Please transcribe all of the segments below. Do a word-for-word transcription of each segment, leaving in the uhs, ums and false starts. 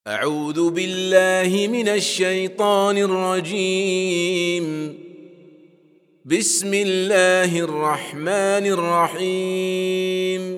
أعوذ بالله من الشيطان الرجيم. بسم الله الرحمن الرحيم.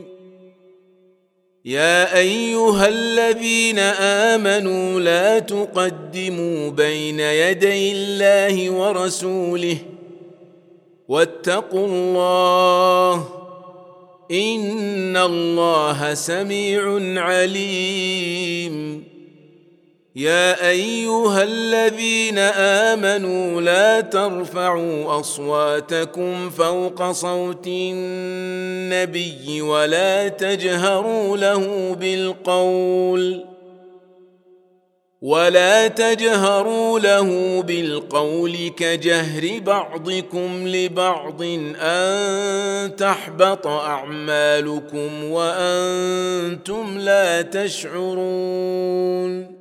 يا أيها الذين آمنوا لا تقدموا بين يدي الله ورسوله واتقوا الله إن الله سميع عليم. يا أيها الذين آمنوا لا ترفعوا أصواتكم فوق صوت النبي ولا تجهروا له بالقول ولا تجهروا له بالقول كجهر بعضكم لبعض أن تحبط أعمالكم وأنتم لا تشعرون.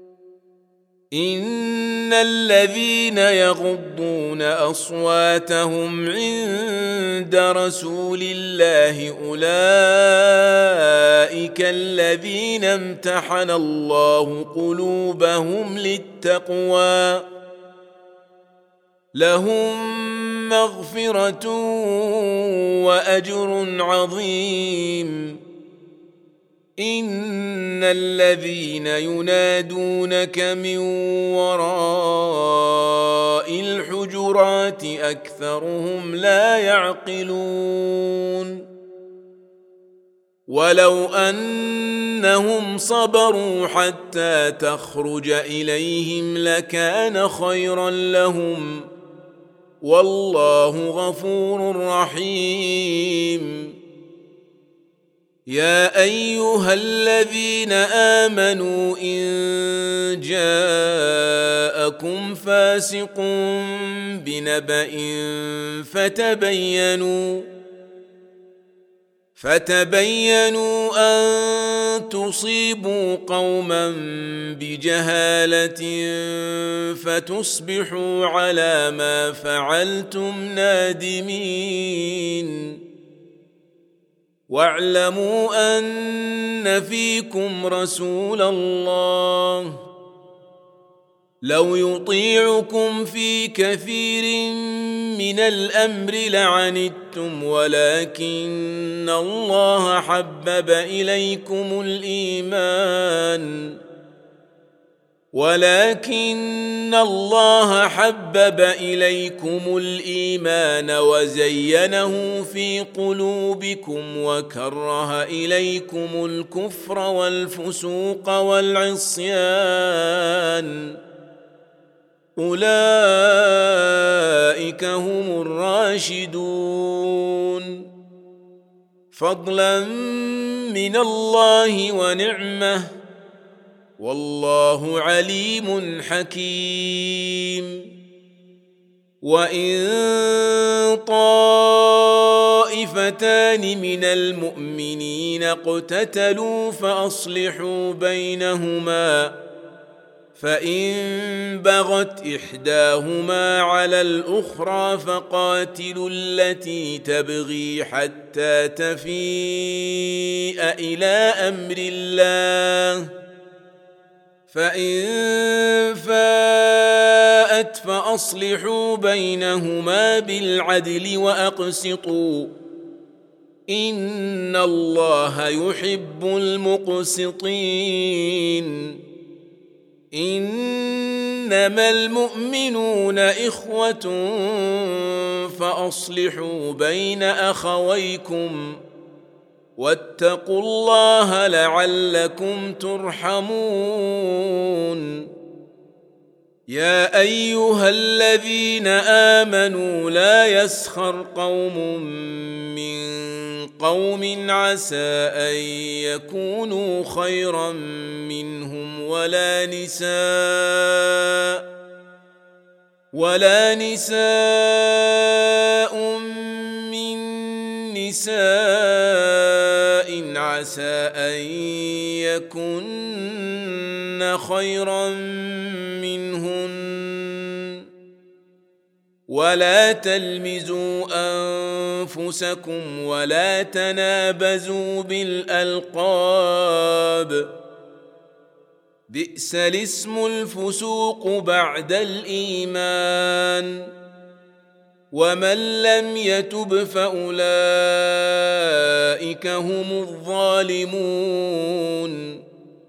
إن الذين يغضون أصواتهم عند رسول الله أولئك الذين امتحن الله قلوبهم للتقوى لهم مغفرة وأجر عظيم. إن الذين ينادونك من وراء الحجرات أكثرهم لا يعقلون. ولو أنهم صبروا حتى تخرج إليهم لكان خيرا لهم والله غفور رحيم. يا أيها الذين آمنوا إن جاءكم فاسق بنبأ فتبينوا فتبينوا أن تصيبوا قوما بجهالة فتصبحوا على ما فعلتم نادمين. واعلموا أن فيكم رسول الله لو يطيعكم في كثير من الأمر لعنتم ولكن الله حبب إليكم الإيمان ولكن الله حبب إليكم الإيمان وزينه في قلوبكم وكره إليكم الكفر والفسوق والعصيان أولئك هم الراشدون فضلا من الله ونعمه والله عليم حكيم. وإن طائفتان من المؤمنين اقتتلوا فأصلحوا بينهما فإن بغت إحداهما على الأخرى فقاتلوا التي تبغي حتى تفيء إلى أمر الله فإن فاءت فأصلحوا بينهما بالعدل وأقسطوا إن الله يحب المقسطين. إنما المؤمنون إخوة فأصلحوا بين أخويكم واتقوا الله لعلكم ترحمون. يا أيها الذين آمنوا لا يسخر قوم من قوم عسى أن يكونوا خيرا منهم ولا نساء ولا نساء من نساء عسى أن يكن خيرا منهن ولا تلمزوا أنفسكم ولا تنابزوا بالألقاب بئس الاسم الفسوق بعد الإيمان ومن لم يتب فأولئك هم الظالمون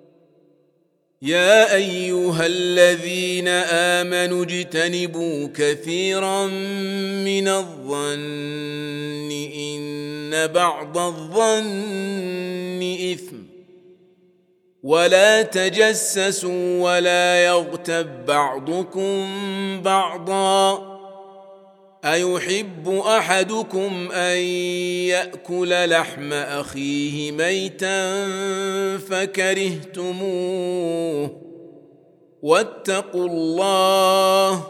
يا أيها الذين آمنوا اجتنبوا كثيرا من الظن إن بعض الظن إثم ولا تجسسوا ولا يغتب بعضكم بعضا أيحب أحدكم أن يأكل لحم أخيه ميتا فكرهتموه واتقوا الله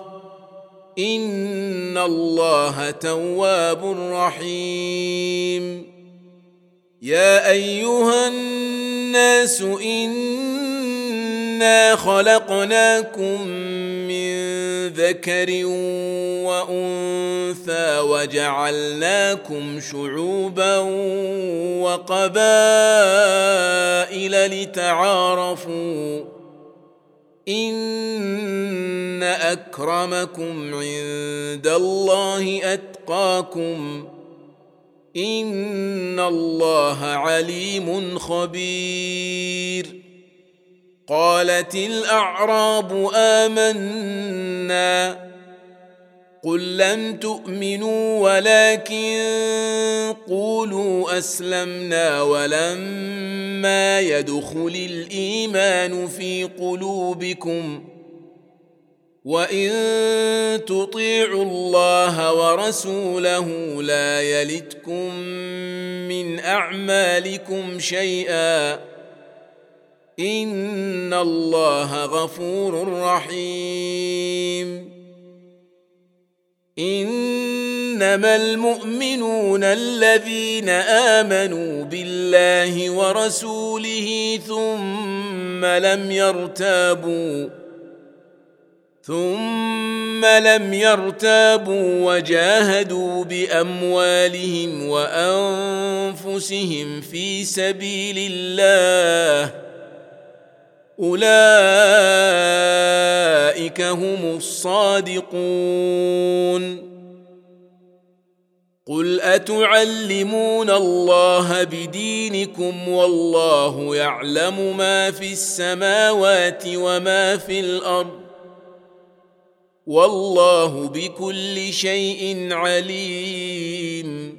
إن الله تواب رحيم يا أيها الناس إنا خلقناكم من ذكر وأنثى وجعلناكم شعوبا وقبائل لتعارفوا إن أكرمكم عند الله أتقاكم إن الله عليم خبير قالت الأعراب آمنا قل لم تؤمنوا ولكن قولوا أسلمنا ولما يدخل الإيمان في قلوبكم وإن تطيعوا الله ورسوله لا يلتكم من أعمالكم شيئا إن الله غفور رحيم إنما المؤمنون الذين آمنوا بالله ورسوله ثم لم يرتابوا ثم لم يرتابوا وجاهدوا بأموالهم وأنفسهم في سبيل الله أولئك هم الصادقون قل أتعلمون الله بدينكم والله يعلم ما في السماوات وما في الأرض والله بكل شيء عليم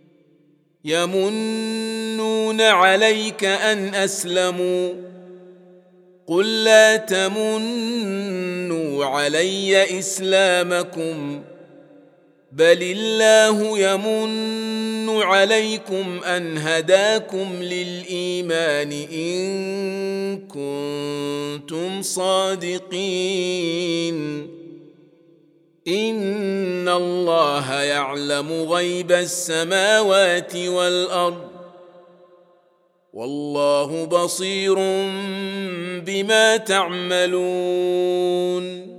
يمنون عليك أن أسلموا قل لا تمنوا علي إسلامكم بل الله يمن عليكم أن هداكم للإيمان إن كنتم صادقين إن الله يعلم غيب السماوات والأرض والله بصير بما تعملون